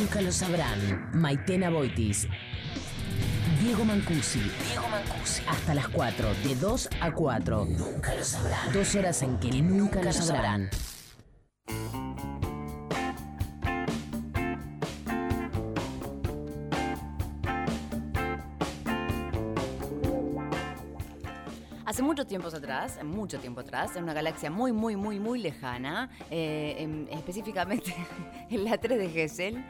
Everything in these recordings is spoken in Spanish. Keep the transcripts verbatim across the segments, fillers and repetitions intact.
Nunca lo sabrán. Maitena Boitis. Diego Mancusi. Diego Mancusi. Hasta las cuatro, de dos a cuatro. Nunca lo sabrán. Dos horas en que nunca, nunca lo sabrán. Hace muchos tiempos atrás, mucho tiempo atrás, en una galaxia muy, muy, muy, muy lejana, eh, en, específicamente en la tres de Gesell,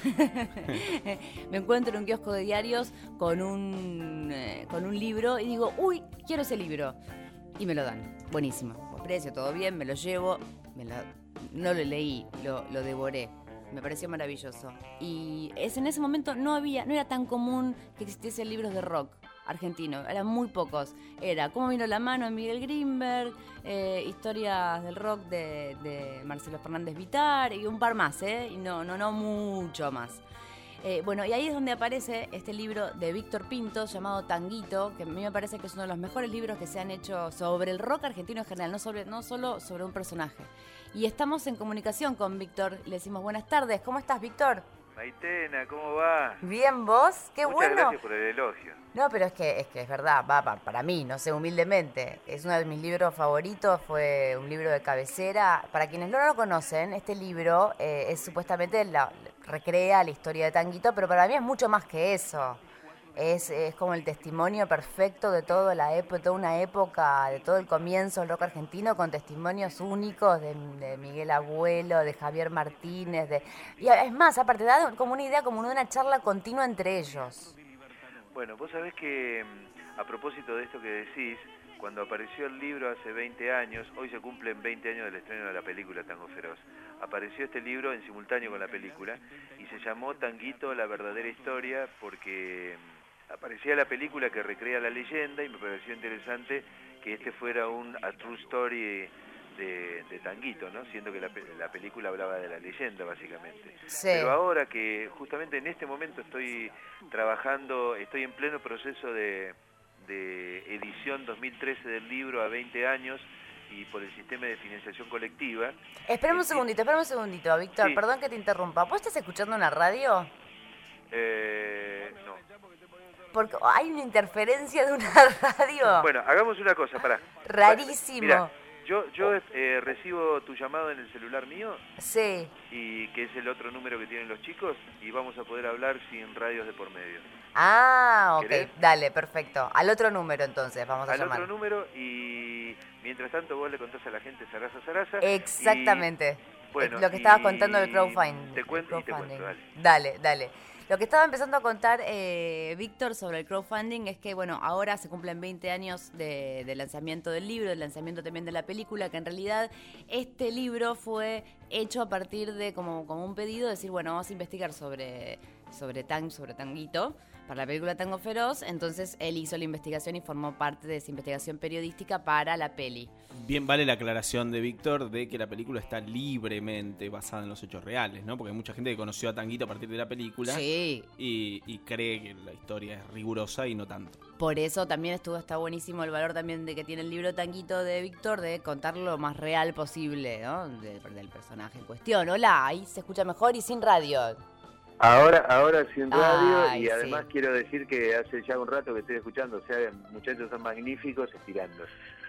me encuentro en un kiosco de diarios con un, eh, con un libro y digo, uy, quiero ese libro. Y me lo dan. Buenísimo. Por precio, todo bien, me lo llevo. Me lo, no lo leí, lo, lo devoré. Me pareció maravilloso. Y es, en ese momento no había, no era tan común que existiesen libros de rock argentino, eran muy pocos. Era Cómo vino la mano de Miguel Grimberg, eh, historias del rock de, de Marcelo Fernández Vitar y un par más, ¿eh? Y no, no, no mucho más. Eh, bueno, y ahí es donde aparece este libro de Víctor Pinto llamado Tanguito, que a mí me parece que es uno de los mejores libros que se han hecho sobre el rock argentino en general, no, sobre, no solo sobre un personaje. Y estamos en comunicación con Víctor, le decimos buenas tardes. ¿Cómo estás, Víctor? Maitena, ¿cómo va? Bien, ¿vos? ¡Qué Muchas bueno! Gracias por el elogio. No, pero es que es que es verdad, va, va para mí, no sé, humildemente. Es uno de mis libros favoritos, fue un libro de cabecera. Para quienes no lo conocen, este libro eh, es supuestamente, la, recrea la historia de Tanguito, pero para mí es mucho más que eso. Es, es como el testimonio perfecto de toda la época, toda una época, de todo el comienzo del rock argentino, con testimonios únicos de, de Miguel Abuelo, de Javier Martínez, de y es más, aparte da como una idea, como una charla continua entre ellos. Bueno, vos sabés que a propósito de esto que decís, cuando apareció el libro hace veinte años, hoy se cumplen veinte años del estreno de la película Tango Feroz, apareció este libro en simultáneo con la película y se llamó Tanguito, la verdadera historia, porque aparecía la película que recrea la leyenda y me pareció interesante que este fuera un a true story de, de Tanguito, ¿no? Siendo que la, la película hablaba de la leyenda básicamente. Sí. Pero ahora que justamente en este momento estoy trabajando, estoy en pleno proceso de, de edición dos mil trece del libro a veinte años y por el sistema de financiación colectiva. Espérame un eh, segundito, espérame un segundito, Víctor, sí. Perdón que te interrumpa. ¿Vos estás escuchando una radio? Eh, no. Porque hay una interferencia de una radio. Bueno, hagamos una cosa, pará. Rarísimo. Mira, yo, yo eh, recibo tu llamado en el celular mío. Sí. Y que es el otro número que tienen los chicos y vamos a poder hablar sin radios de por medio. Ah, ok, ¿Querés? Dale, perfecto. Al otro número entonces, vamos a Al llamar. otro número y mientras tanto vos le contás a la gente zaraza, zaraza. Exactamente. Y, bueno, lo que y estabas contando del crowdfunding. Te cuento y te crowdfunding. cuento, Dale, dale. dale. Lo que estaba empezando a contar eh, Víctor sobre el crowdfunding es que, bueno, ahora se cumplen veinte años de, de lanzamiento del libro, del lanzamiento también de la película, que en realidad este libro fue hecho a partir de como, como un pedido de decir, bueno, vamos a investigar sobre, sobre, Tang, sobre Tanguito para la película Tango Feroz. Entonces él hizo la investigación y formó parte de esa investigación periodística para la peli. Bien vale la aclaración de Víctor de que la película está libremente basada en los hechos reales, ¿no? Porque hay mucha gente que conoció a Tanguito a partir de la película. Sí. y, y cree que la historia es rigurosa y no tanto. Por eso también estuvo, está buenísimo el valor también de que tiene el libro Tanguito de Víctor de contar lo más real posible, ¿no? De, del personaje en cuestión. Hola, ahí se escucha mejor y sin radio. Ahora, ahora sin radio. Ay, y además sí. quiero decir que hace ya un rato que estoy escuchando, o sea, muchachos son magníficos estirando.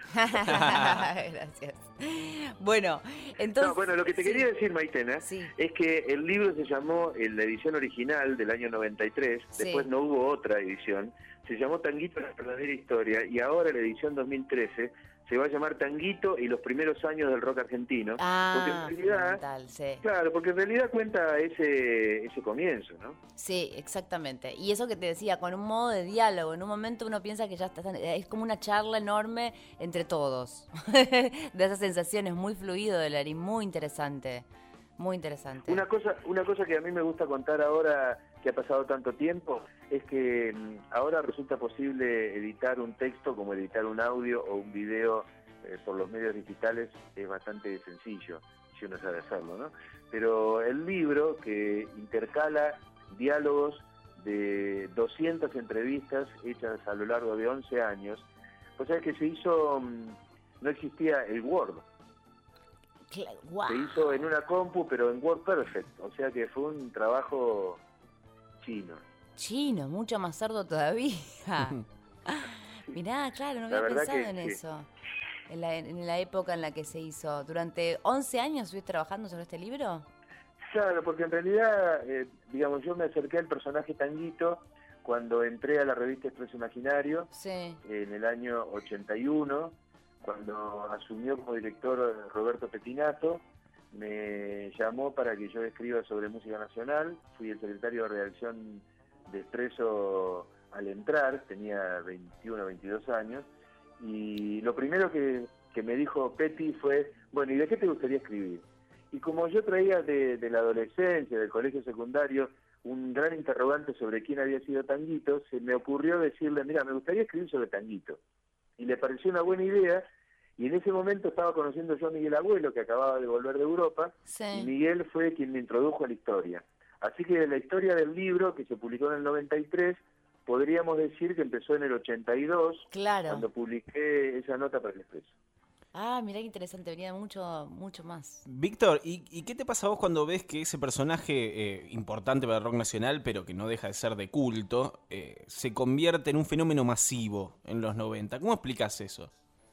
Gracias. Bueno, entonces... No, bueno, lo que te sí. quería decir, Maitena, Sí. es que el libro se llamó, en la edición original del año noventa y tres, Sí. después no hubo otra edición, se llamó Tanguito, la verdadera historia, y ahora la edición dos mil trece se va a llamar Tanguito y los primeros años del rock argentino. Ah, porque en realidad, fundamental, sí. claro, porque en realidad cuenta ese, ese comienzo, ¿no? Sí, exactamente. Y eso que te decía, con un modo de diálogo, en un momento uno piensa que ya está, es como una charla enorme entre todos. De esas sensaciones, muy fluido de Larry, muy interesante, muy interesante. Una cosa, una cosa que a mí me gusta contar ahora que ha pasado tanto tiempo es que mm, ahora resulta posible editar un texto como editar un audio o un video eh, por los medios digitales. Es bastante sencillo si uno sabe hacerlo, ¿no? Pero el libro, que intercala diálogos de doscientas entrevistas hechas a lo largo de once años, pues es que se hizo, no existía el Word. Wow. Se hizo en una compu, pero en WordPerfect, o sea que fue un trabajo chino. Chino, mucho más sordo todavía. Mirá, claro, no La había verdad pensado que en sí. eso. En la, en la época en la que se hizo. ¿Durante once años estuviste trabajando sobre este libro? Claro, porque en realidad, eh, digamos, yo me acerqué al personaje Tanguito cuando entré a la revista Expreso Imaginario, Sí. en el año ochenta y uno, cuando asumió como director Roberto Petinato, me llamó para que yo escriba sobre música nacional. Fui el secretario de redacción de Expreso al entrar, tenía veintiuno, veintidós años, y lo primero que, que me dijo Peti fue, bueno, ¿y de qué te gustaría escribir? Y como yo traía de, de la adolescencia, del colegio secundario, un gran interrogante sobre quién había sido Tanguito, se me ocurrió decirle, mira, me gustaría escribir sobre Tanguito. Y le pareció una buena idea, y en ese momento estaba conociendo yo a Miguel Abuelo, que acababa de volver de Europa, Sí. y Miguel fue quien me introdujo a la historia. Así que la historia del libro, que se publicó en el noventa y tres, podríamos decir que empezó en el ochenta y dos, Claro. cuando publiqué esa nota para el Expreso. Ah, mirá qué interesante, venía mucho, mucho más. Víctor, ¿y, ¿y qué te pasa a vos cuando ves que ese personaje eh, importante para el rock nacional, pero que no deja de ser de culto, eh, se convierte en un fenómeno masivo en los noventa? ¿Cómo explicás eso?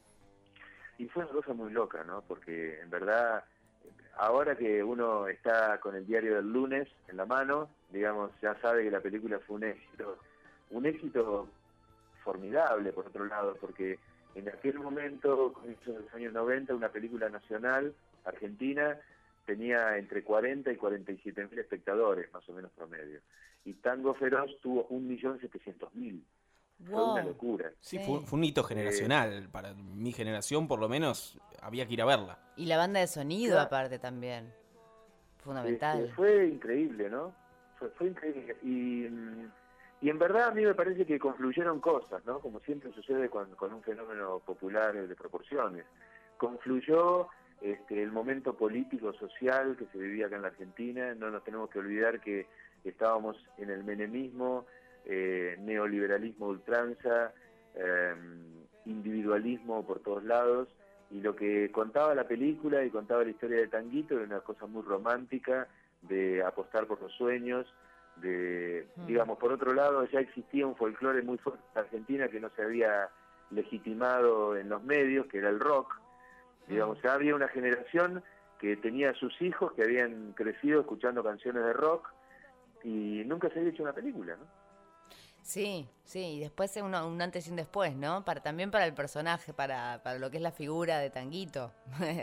Y fue una cosa muy loca, ¿no? Porque en verdad, ahora que uno está con el diario del lunes en la mano, digamos, ya sabe que la película fue un éxito. Un éxito formidable, por otro lado, porque en aquel momento, en los años noventa, una película nacional argentina tenía entre cuarenta y cuarenta y siete mil espectadores, más o menos promedio. Y Tango Feroz tuvo un millón setecientos mil. Wow. Fue una locura. Sí, Sí. Fue, fue un hito generacional. Para mi generación, por lo menos, había que ir a verla. Y la banda de sonido, Claro. aparte, también. Fundamental. Este, fue increíble, ¿no? Fue, fue increíble. Y, y en verdad a mí me parece que confluyeron cosas, ¿no? Como siempre sucede con, con un fenómeno popular de proporciones. Confluyó este, el momento político, social que se vivía acá en la Argentina. No nos tenemos que olvidar que estábamos en el menemismo, eh, neoliberalismo de ultranza, eh, individualismo por todos lados. Y lo que contaba la película y contaba la historia de Tanguito era una cosa muy romántica, de apostar por los sueños, de, Mm. digamos, por otro lado ya existía un folclore muy fuerte en Argentina que no se había legitimado en los medios, que era el rock. Digamos, Mm. ya había una generación que tenía a sus hijos que habían crecido escuchando canciones de rock y nunca se había hecho una película, ¿no? Sí, sí, y después un, un antes y un después, ¿no? Para, también para el personaje, para, para lo que es la figura de Tanguito.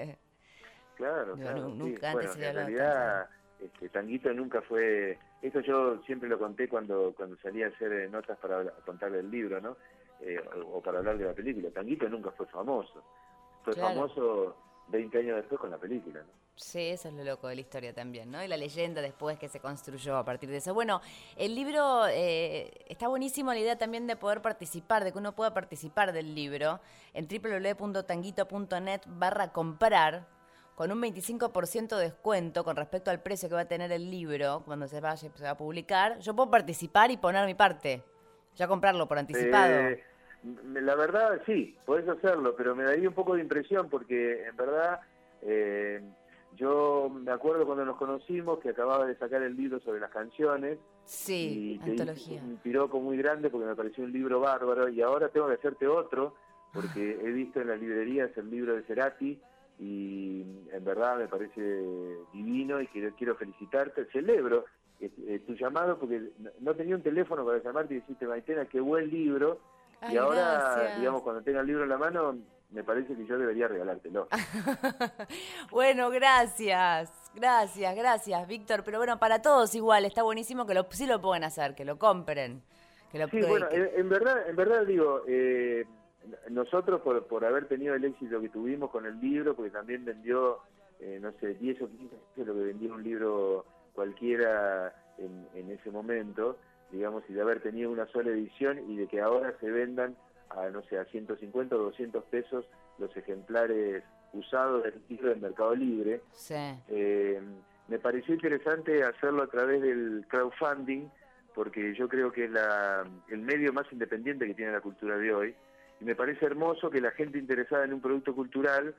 Claro, Digo, claro. nu- Sí. nunca antes Bueno, se había en hablado realidad este, Tanguito nunca fue... Esto yo siempre lo conté cuando cuando salía a hacer eh, notas para hablar- contar del libro, ¿no? Eh, o, o para hablar de la película. Tanguito nunca fue famoso. Fue Claro. famoso veinte años después con la película, ¿no? Sí, eso es lo loco de la historia también, ¿no? Y la leyenda después que se construyó a partir de eso. Bueno, el libro, eh, está buenísimo la idea también de poder participar, de que uno pueda participar del libro en www.tanguito.net barra comprar con un veinticinco por ciento de descuento con respecto al precio que va a tener el libro cuando se vaya se va a publicar. Yo puedo participar y poner mi parte, ya comprarlo por anticipado. Eh, m- la verdad, sí, podés hacerlo, pero me daría un poco de impresión porque en verdad... Eh, yo me acuerdo cuando nos conocimos que acababa de sacar el libro sobre las canciones Sí, y te hice antología. un piropo muy grande porque me pareció un libro bárbaro y ahora tengo que hacerte otro porque he visto en las librerías el libro de Cerati y en verdad me parece divino y quiero, quiero felicitarte, celebro eh, eh, tu llamado porque no tenía un teléfono para llamarte y decirte, Maitena, qué buen libro. Ay, y ahora, gracias. digamos, cuando tenga el libro en la mano, me parece que yo debería regalártelo. Bueno, gracias, gracias, gracias, Víctor. Pero bueno, para todos igual, está buenísimo que lo, sí lo pueden hacer, que lo compren. Que lo, Sí, que- bueno, que- en, en verdad, en verdad digo, eh, nosotros por, por haber tenido el éxito que tuvimos con el libro, porque también vendió, eh, no sé, diez o quince veces lo que vendía un libro cualquiera en, en ese momento, digamos, y de haber tenido una sola edición y de que ahora se vendan a, no sé, a ciento cincuenta o doscientos pesos los ejemplares usados del libro del Mercado Libre. sí. Eh, me pareció interesante hacerlo a través del crowdfunding, porque yo creo que es la, el medio más independiente que tiene la cultura de hoy, y me parece hermoso que la gente interesada en un producto cultural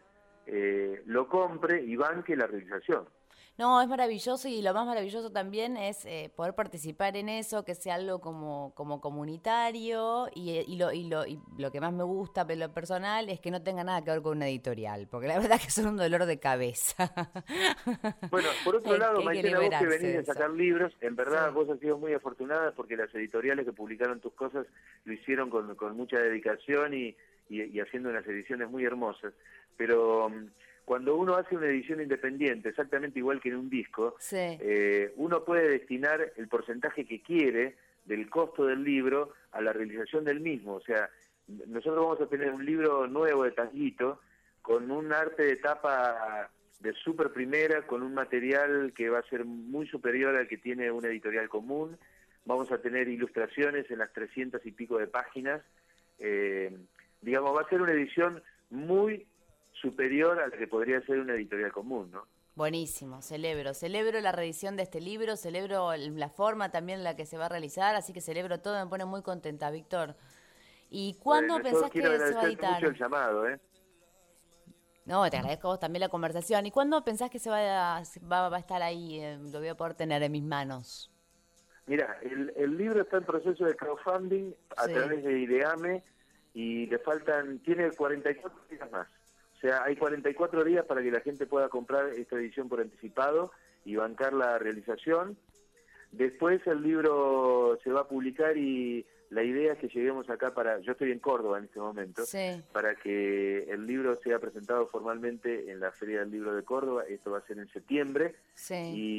eh, lo compre y banque la realización. No, es maravilloso y lo más maravilloso también es eh, poder participar en eso, que sea algo como, como comunitario y, y, lo, y, lo, y lo que más me gusta en lo personal es que no tenga nada que ver con una editorial, porque la verdad que son un dolor de cabeza. Bueno, por otro Hay- lado, hay que Maitena, vos que liberarse venís de de eso. sacar libros, en verdad Sí. vos has sido muy afortunada porque las editoriales que publicaron tus cosas lo hicieron con, con mucha dedicación y, y, y haciendo unas ediciones muy hermosas. Pero um, cuando uno hace una edición independiente, exactamente igual que en un disco, Sí. eh, uno puede destinar el porcentaje que quiere del costo del libro a la realización del mismo. O sea, nosotros vamos a tener un libro nuevo de Tanguito con un arte de tapa de súper primera, con un material que va a ser muy superior al que tiene una editorial común. Vamos a tener ilustraciones en las trescientas y pico de páginas. Eh, digamos, va a ser una edición muy superior a la que podría ser una editorial común, ¿no? Buenísimo, celebro, celebro la reedición de este libro, celebro el- la forma también en la que se va a realizar, así que celebro todo, me pone muy contenta, Víctor. ¿Y cuándo Bueno, yo pensás que quiero se va a agradecerte mucho editar? el llamado, ¿eh? No, te agradezco a vos también la conversación. ¿Y cuándo pensás que se va a, va, va a estar ahí, eh, lo voy a poder tener en mis manos? Mira, el, el libro está en proceso de crowdfunding a Sí. través de IDEAME y le faltan, tiene cuarenta y cuatro días más. O sea, hay cuarenta y cuatro días para que la gente pueda comprar esta edición por anticipado y bancar la realización. Después el libro se va a publicar y la idea es que lleguemos acá para, yo estoy en Córdoba en este momento, Sí. para que el libro sea presentado formalmente en la Feria del Libro de Córdoba. Esto va a ser en septiembre. Sí.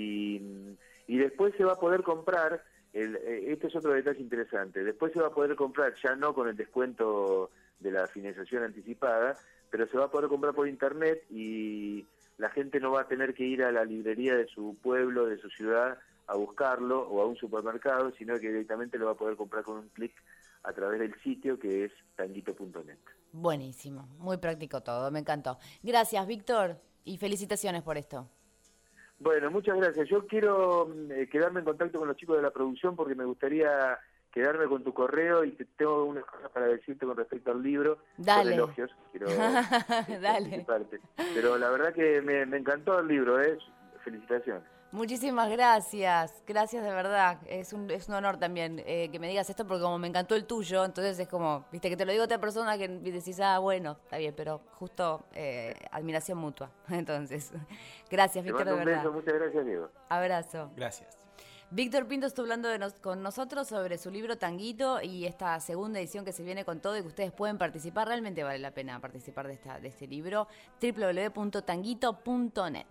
Y, y después se va a poder comprar, el, eh, este es otro detalle interesante, después se va a poder comprar, ya no con el descuento de la financiación anticipada, pero se va a poder comprar por internet y la gente no va a tener que ir a la librería de su pueblo, de su ciudad, a buscarlo o a un supermercado, sino que directamente lo va a poder comprar con un clic a través del sitio que es tanguito punto net. Buenísimo, muy práctico todo, me encantó. Gracias, Víctor, y felicitaciones por esto. Bueno, muchas gracias. Yo quiero eh, quedarme en contacto con los chicos de la producción porque me gustaría quedarme con tu correo y te, tengo unas cosas para decirte con respecto al libro. Dale. Son elogios, quiero eh, Dale. anticiparte. Pero la verdad que me, me encantó el libro, ¿eh? Felicitaciones. Muchísimas gracias, gracias de verdad. Es un, es un honor también eh, que me digas esto porque como me encantó el tuyo, entonces es como, viste, que te lo digo a otra persona que decís, ah, bueno, está bien, pero justo eh, admiración mutua. Entonces, gracias, Te Víctor, mando de un verdad. beso, muchas gracias, Diego. Abrazo. Gracias. Víctor Pinto estuvo hablando de nos- con nosotros sobre su libro Tanguito y esta segunda edición que se viene con todo y que ustedes pueden participar. Realmente vale la pena participar de, esta, de este libro. doble u doble u doble u punto tanguito punto net.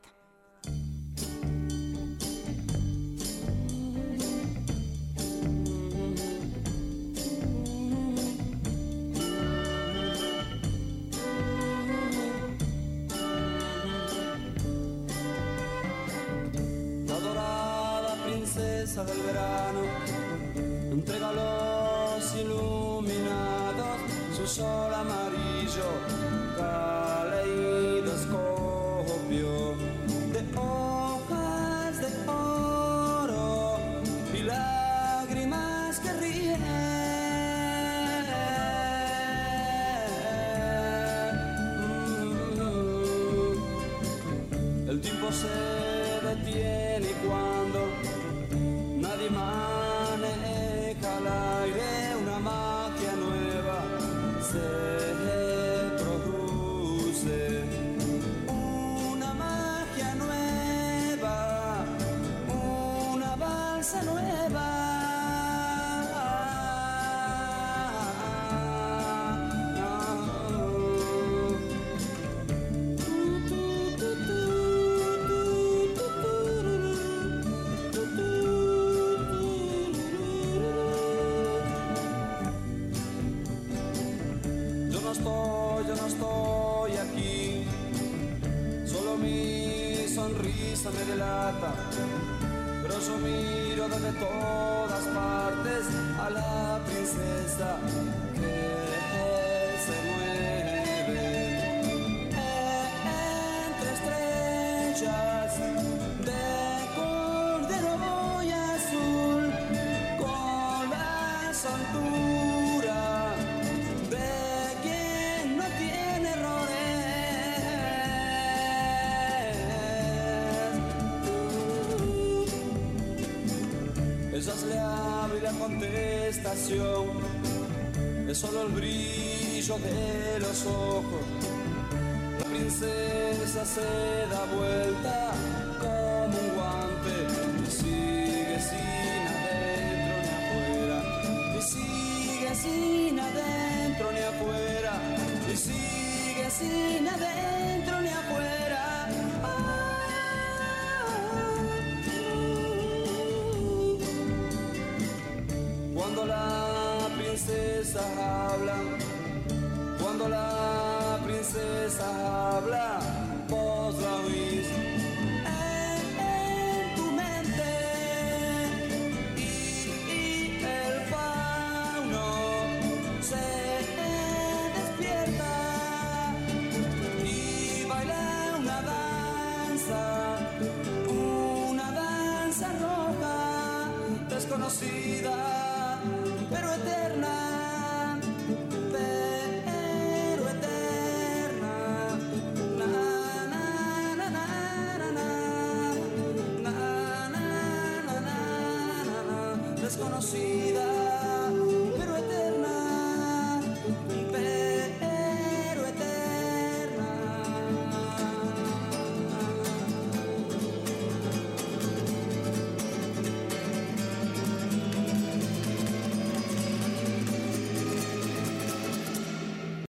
La dorada princesa del verano entrega a los iluminados su sol amarillo, caleidoscopio de hojas de oro y lágrimas que ríen. El tiempo se detiene y cuando nadie maneja al aire, una magia nueva se produce. Una magia nueva, una balsa nueva. Yo no estoy, yo no estoy aquí, solo mi sonrisa me delata, pero yo miro desde todas partes a la princesa que se mueve entre estrellas de cordero y azul, con la soltura de quien no tiene errores. ellas le abre la contestación, es solo el brillo de los ojos. La princesa se da vuelta como un guante y sigue sin adentro ni afuera, y sigue sin adentro ni afuera, y sigue sin adentro ni afuera. Cuando la princesa habla, cuando la princesa habla, vos la oís en, en tu mente, y, y el fauno se despierta y baila una danza, una danza roja, desconocida pero eterna, pero eterna, na na na na na na na na na na, desconocida.